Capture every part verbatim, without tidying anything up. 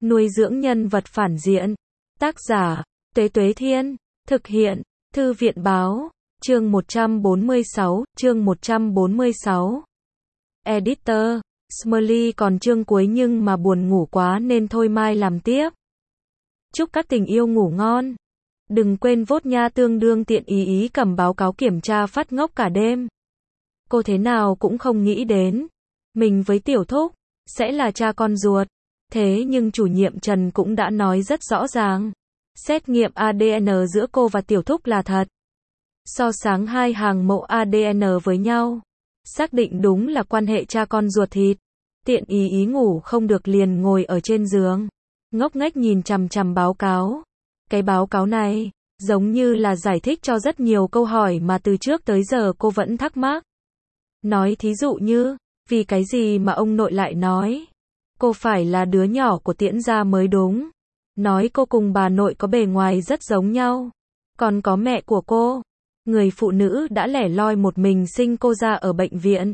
Nuôi dưỡng nhân vật phản diện. Tác giả, Tuế Tuế Thiên. Thực hiện, Thư viện Báo. Chương một trăm bốn mươi sáu, chương một trăm bốn mươi sáu. Editor, Smiley còn chương cuối nhưng mà buồn ngủ quá nên thôi mai làm tiếp. Chúc các tình yêu ngủ ngon. Đừng quên vote nha, tương đương tiện ý ý cầm báo cáo kiểm tra phát ngốc cả đêm. Cô thế nào cũng không nghĩ đến. Mình với Tiểu Thúc, sẽ là cha con ruột. Thế nhưng chủ nhiệm Trần cũng đã nói rất rõ ràng. Xét nghiệm a đê en giữa cô và Tiểu Thúc là thật. So sánh hai hàng mẫu a đê en với nhau. Xác định đúng là quan hệ cha con ruột thịt. Tiện ý ý ngủ không được liền ngồi ở trên giường. Ngốc nghếch nhìn chằm chằm báo cáo. Cái báo cáo này, giống như là giải thích cho rất nhiều câu hỏi mà từ trước tới giờ cô vẫn thắc mắc. Nói thí dụ như, vì cái gì mà ông nội lại nói cô phải là đứa nhỏ của Tiễn gia mới đúng. Nói cô cùng bà nội có bề ngoài rất giống nhau. Còn có mẹ của cô, người phụ nữ đã lẻ loi một mình sinh cô ra ở bệnh viện.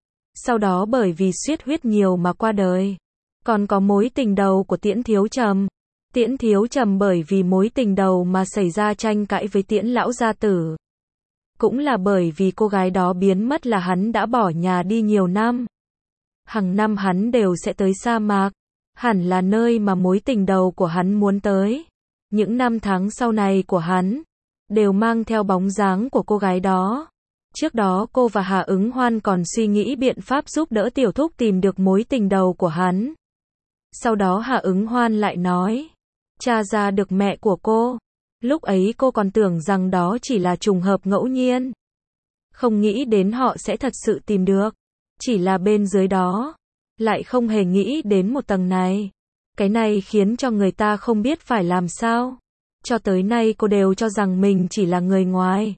Sau đó bởi vì suýt huyết nhiều mà qua đời. Còn có mối tình đầu của Tiễn Thiếu Trầm. Tiễn Thiếu Trầm bởi vì mối tình đầu mà xảy ra tranh cãi với Tiễn lão gia tử. Cũng là bởi vì cô gái đó biến mất là hắn đã bỏ nhà đi nhiều năm. Hàng năm hắn đều sẽ tới sa mạc. Hẳn là nơi mà mối tình đầu của hắn muốn tới. Những năm tháng sau này của hắn đều mang theo bóng dáng của cô gái đó. Trước đó cô và Hà Ứng Hoan còn suy nghĩ biện pháp giúp đỡ Tiểu Thúc tìm được mối tình đầu của hắn. Sau đó Hà Ứng Hoan lại nói, tra ra được mẹ của cô. Lúc ấy cô còn tưởng rằng đó chỉ là trùng hợp ngẫu nhiên. Không nghĩ đến họ sẽ thật sự tìm được. Chỉ là bên dưới đó, lại không hề nghĩ đến một tầng này. Cái này khiến cho người ta không biết phải làm sao. Cho tới nay cô đều cho rằng mình chỉ là người ngoài.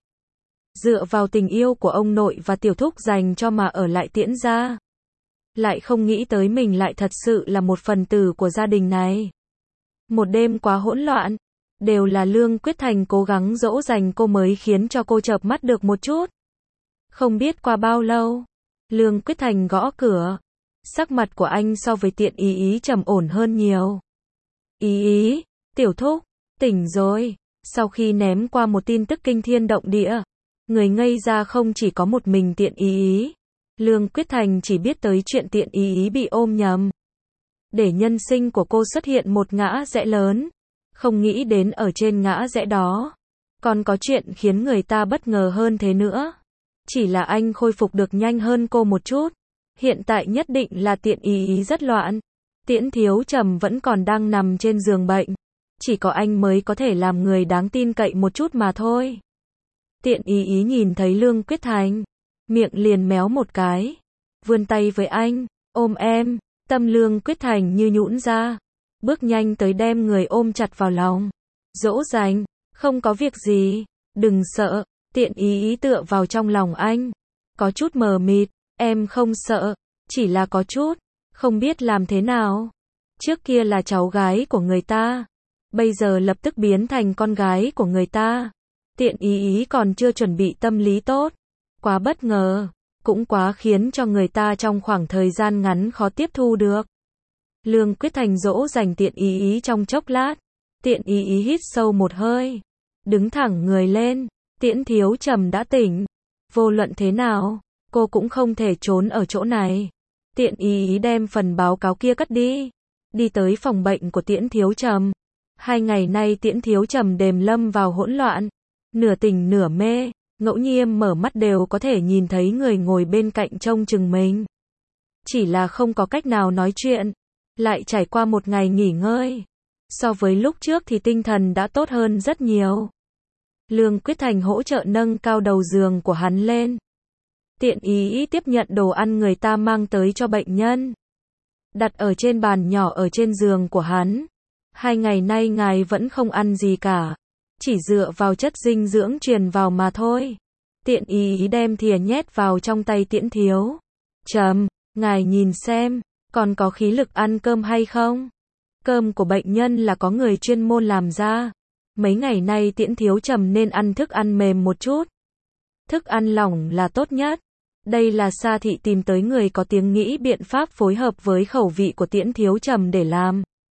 Dựa vào tình yêu của ông nội và Tiểu Thúc dành cho mà ở lại Tiễn gia. Lại không nghĩ tới mình lại thật sự là một phần tử của gia đình này. Một đêm quá hỗn loạn. Đều là Lương Quyết Thành cố gắng dỗ dành cô mới khiến cho cô chợp mắt được một chút. Không biết qua bao lâu, Lương Quyết Thành gõ cửa. Sắc mặt của anh so với Tiện ý ý trầm ổn hơn nhiều. Ý ý, Tiểu Thúc, tỉnh rồi. Sau khi ném qua một tin tức kinh thiên động địa, người ngây ra không chỉ có một mình Tiện ý ý. Lương Quyết Thành chỉ biết tới chuyện Tiện ý ý bị ôm nhầm. Để nhân sinh của cô xuất hiện một ngã rẽ lớn. Không nghĩ đến ở trên ngã rẽ đó, còn có chuyện khiến người ta bất ngờ hơn thế nữa. Chỉ là anh khôi phục được nhanh hơn cô một chút. Hiện tại nhất định là Tiện ý ý rất loạn. Tiễn Thiếu Trầm vẫn còn đang nằm trên giường bệnh. Chỉ có anh mới có thể làm người đáng tin cậy một chút mà thôi. Tiện ý ý nhìn thấy Lương Quyết Thành, miệng liền méo một cái. Vươn tay với anh, ôm em. Tâm Lương Quyết Thành như nhũn ra. Bước nhanh tới đem người ôm chặt vào lòng. Dỗ dành, không có việc gì, đừng sợ. Tiện ý ý tựa vào trong lòng anh. Có chút mờ mịt, em không sợ, chỉ là có chút, không biết làm thế nào. Trước kia là cháu gái của người ta, bây giờ lập tức biến thành con gái của người ta. Tiện ý ý còn chưa chuẩn bị tâm lý tốt. Quá bất ngờ, cũng quá khiến cho người ta trong khoảng thời gian ngắn khó tiếp thu được. Lương Quyết Thành dỗ dành Tiện ý ý trong chốc lát. Tiện ý ý hít sâu một hơi, đứng thẳng người lên. Tiễn Thiếu Trầm đã tỉnh. Vô luận thế nào, cô cũng không thể trốn ở chỗ này. Tiện ý ý đem phần báo cáo kia cất đi. Đi tới phòng bệnh của Tiễn Thiếu Trầm. Hai ngày nay Tiễn Thiếu Trầm đềm lâm vào hỗn loạn. Nửa tỉnh nửa mê. Ngẫu nhiên mở mắt đều có thể nhìn thấy người ngồi bên cạnh trông chừng mình. Chỉ là không có cách nào nói chuyện. Lại trải qua một ngày nghỉ ngơi. So với lúc trước thì tinh thần đã tốt hơn rất nhiều. Lương Quyết Thành hỗ trợ nâng cao đầu giường của hắn lên. Tiện ý ý tiếp nhận đồ ăn người ta mang tới cho bệnh nhân. Đặt ở trên bàn nhỏ ở trên giường của hắn. Hai ngày nay ngài vẫn không ăn gì cả. Chỉ dựa vào chất dinh dưỡng truyền vào mà thôi. Tiện ý ý đem thìa nhét vào trong tay Tiễn Thiếu Trầm. Ngài nhìn xem, còn có khí lực ăn cơm hay không? Cơm của bệnh nhân là có người chuyên môn làm ra. Mấy ngày nay Tiễn Thiếu Trầm nên ăn thức ăn mềm một chút. Thức ăn lỏng là tốt nhất. Đây là Sa Thị tìm tới người có tiếng nghĩ biện pháp phối hợp với khẩu vị của Tiễn Thiếu Trầm để làm.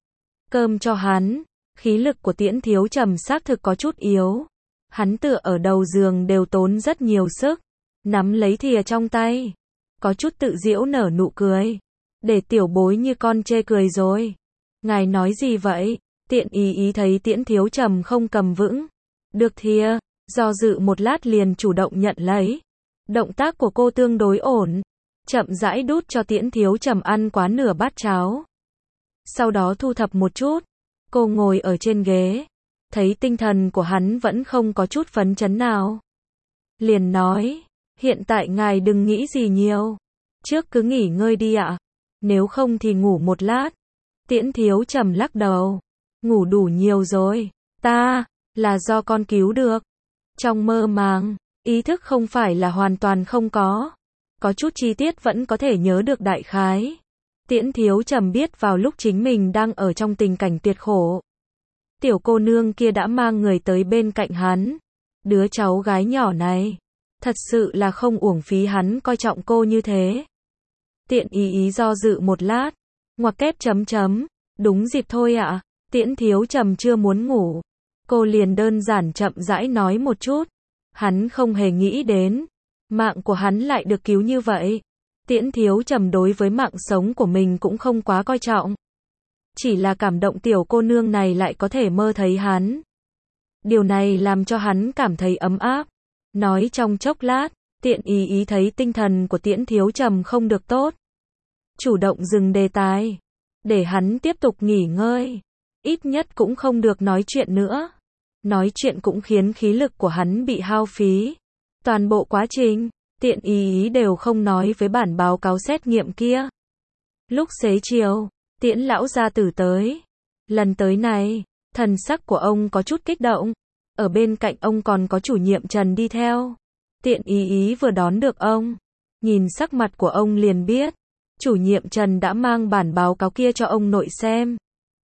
cơm cho hắn. Khí lực của Tiễn Thiếu Trầm xác thực có chút yếu. Hắn tựa ở đầu giường đều tốn rất nhiều sức. Nắm lấy thìa trong tay. Có chút tự giễu nở nụ cười. Để tiểu bối như con chê cười rồi. Ngài nói gì vậy? Tiện ý ý thấy Tiễn Thiếu Trầm không cầm vững được thìa, do dự một lát liền chủ động nhận lấy. Động tác của cô tương đối ổn. Chậm rãi đút cho Tiễn Thiếu Trầm ăn quá nửa bát cháo. Sau đó thu thập một chút. Cô ngồi ở trên ghế. Thấy tinh thần của hắn vẫn không có chút phấn chấn nào. Liền nói, hiện tại ngài đừng nghĩ gì nhiều. Trước cứ nghỉ ngơi đi ạ. Nếu không thì ngủ một lát. Tiễn Thiếu Trầm lắc đầu. Ngủ đủ nhiều rồi. Ta, là do con cứu được. Trong mơ màng, ý thức không phải là hoàn toàn không có. Có chút chi tiết vẫn có thể nhớ được đại khái. Tiễn Thiếu Trầm biết vào lúc chính mình đang ở trong tình cảnh tuyệt khổ. Tiểu cô nương kia đã mang người tới bên cạnh hắn. Đứa cháu gái nhỏ này. Thật sự là không uổng phí hắn coi trọng cô như thế. Tiện ý ý do dự một lát. Ngoặc kép chấm chấm. Đúng dịp thôi ạ. Tiễn Thiếu Trầm chưa muốn ngủ. Cô liền đơn giản chậm rãi nói một chút. Hắn không hề nghĩ đến. Mạng của hắn lại được cứu như vậy. Tiễn Thiếu Trầm đối với mạng sống của mình cũng không quá coi trọng. Chỉ là cảm động tiểu cô nương này lại có thể mơ thấy hắn. Điều này làm cho hắn cảm thấy ấm áp. Nói trong chốc lát, tiện ý ý thấy tinh thần của Tiễn Thiếu Trầm không được tốt. Chủ động dừng đề tài. Để hắn tiếp tục nghỉ ngơi. Ít nhất cũng không được nói chuyện nữa. Nói chuyện cũng khiến khí lực của hắn bị hao phí. Toàn bộ quá trình, tiện ý ý đều không nói với bản báo cáo xét nghiệm kia. Lúc xế chiều, Tiễn lão gia tử tới. Lần tới này, thần sắc của ông có chút kích động. Ở bên cạnh ông còn có chủ nhiệm Trần đi theo. Tiện ý ý vừa đón được ông. Nhìn sắc mặt của ông liền biết. Chủ nhiệm Trần đã mang bản báo cáo kia cho ông nội xem.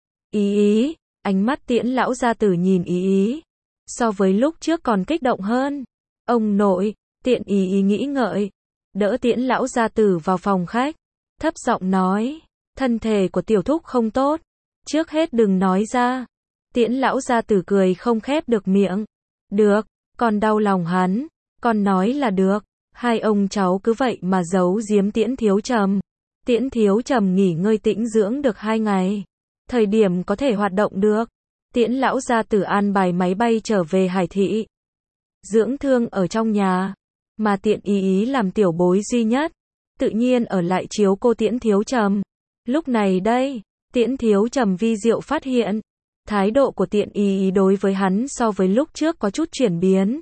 Ý ý, ánh mắt Tiễn lão gia tử nhìn ý ý. So với lúc trước còn kích động hơn. Ông nội, tiện ý ý nghĩ ngợi. Đỡ Tiễn lão gia tử vào phòng khách. Thấp giọng nói. Thân thể của tiểu thúc không tốt. Trước hết đừng nói ra. Tiễn lão gia tử cười không khép được miệng. Được, con đau lòng hắn. Con nói là được. Hai ông cháu cứ vậy mà giấu giếm Tiễn Thiếu Trầm. Tiễn Thiếu Trầm nghỉ ngơi tĩnh dưỡng được hai ngày. Thời điểm có thể hoạt động được. Tiễn lão gia tử an bài máy bay trở về Hải Thị. Dưỡng thương ở trong nhà. Mà tiện ý ý làm tiểu bối duy nhất. Tự nhiên ở lại chiếu cô Tiễn Thiếu Trầm. Lúc này đây, Tiễn Thiếu Trầm vi diệu phát hiện. Thái độ của tiện ý ý đối với hắn so với lúc trước có chút chuyển biến.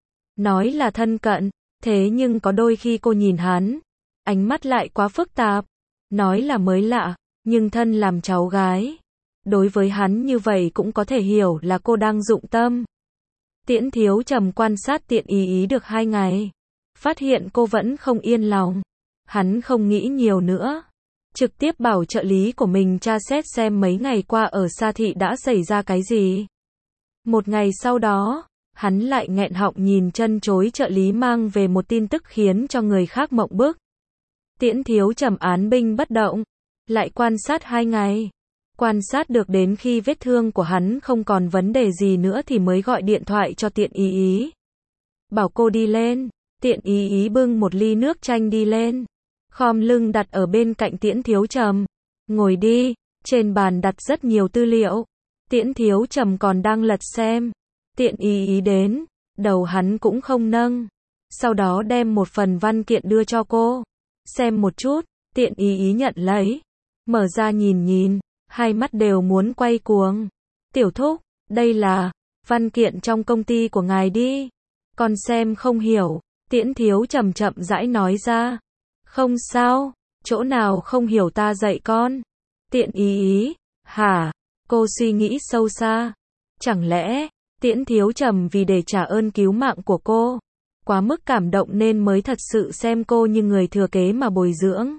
Nói là thân cận, thế nhưng có đôi khi cô nhìn hắn. Ánh mắt lại quá phức tạp. Nói là mới lạ, nhưng thân làm cháu gái. Đối với hắn như vậy cũng có thể hiểu là cô đang dụng tâm. Tiễn Thiếu Trầm quan sát tiện ý ý được hai ngày. Phát hiện cô vẫn không yên lòng. Hắn không nghĩ nhiều nữa. Trực tiếp bảo trợ lý của mình tra xét xem mấy ngày qua ở Sa Thị đã xảy ra cái gì. Một ngày sau đó, hắn lại nghẹn họng nhìn chân chối trợ lý mang về một tin tức khiến cho người khác mộng bức. Tiễn Thiếu Trầm án binh bất động. Lại quan sát hai ngày. Quan sát được đến khi vết thương của hắn không còn vấn đề gì nữa thì mới gọi điện thoại cho tiện ý ý. Bảo cô đi lên. Tiện ý ý bưng một ly nước chanh đi lên. Khom lưng đặt ở bên cạnh Tiễn Thiếu Trầm. Ngồi đi. Trên bàn đặt rất nhiều tư liệu. Tiễn Thiếu Trầm còn đang lật xem. Tiện ý ý đến. Đầu hắn cũng không nâng. Sau đó đem một phần văn kiện đưa cho cô. Xem một chút. Tiện ý ý nhận lấy. Mở ra nhìn nhìn. Hai mắt đều muốn quay cuồng. Tiểu thúc, đây là văn kiện trong công ty của ngài đi. Con xem không hiểu. Tiễn Thiếu Trầm chậm rãi nói ra. Không sao, chỗ nào không hiểu ta dạy con. Tiện ý ý, hả? Cô suy nghĩ sâu xa. Chẳng lẽ, Tiễn Thiếu Trầm vì để trả ơn cứu mạng của cô, quá mức cảm động nên mới thật sự xem cô như người thừa kế mà bồi dưỡng.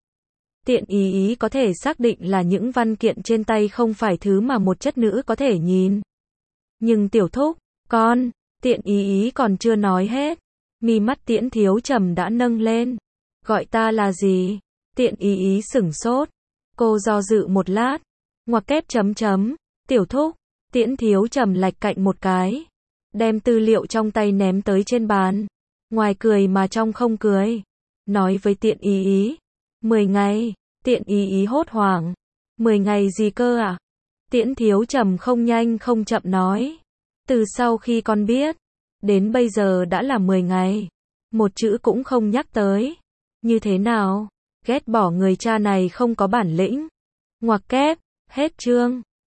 Tiện ý ý có thể xác định là những văn kiện trên tay không phải thứ mà một chất nữ có thể nhìn. Nhưng tiểu thúc, con, tiện ý ý còn chưa nói hết. Mi mắt Tiễn Thiếu Trầm đã nâng lên. Gọi ta là gì? Tiện ý ý sửng sốt. Cô do dự một lát. Ngoặc kép chấm chấm. Tiểu thúc. Tiễn Thiếu Trầm lạch cạnh một cái. Đem tư liệu trong tay ném tới trên bàn. Ngoài cười mà trong không cười. Nói với Tiện Ý Ý. Mười ngày. Tiện Ý Ý hốt hoảng. Mười ngày gì cơ à? Tiễn Thiếu Trầm không nhanh không chậm nói. Từ sau khi con biết. Đến bây giờ đã là mười ngày. Một chữ cũng không nhắc tới. Như thế nào? Ghét bỏ người cha này không có bản lĩnh. Ngoặc kép. Hết chương.